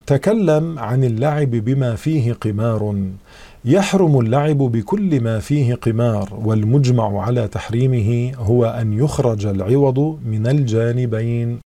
تكلم عن اللعب بما فيه قمار. يحرم اللعب بكل ما فيه قمار، والمجمع على تحريمه هو أن يخرج العوض من الجانبين.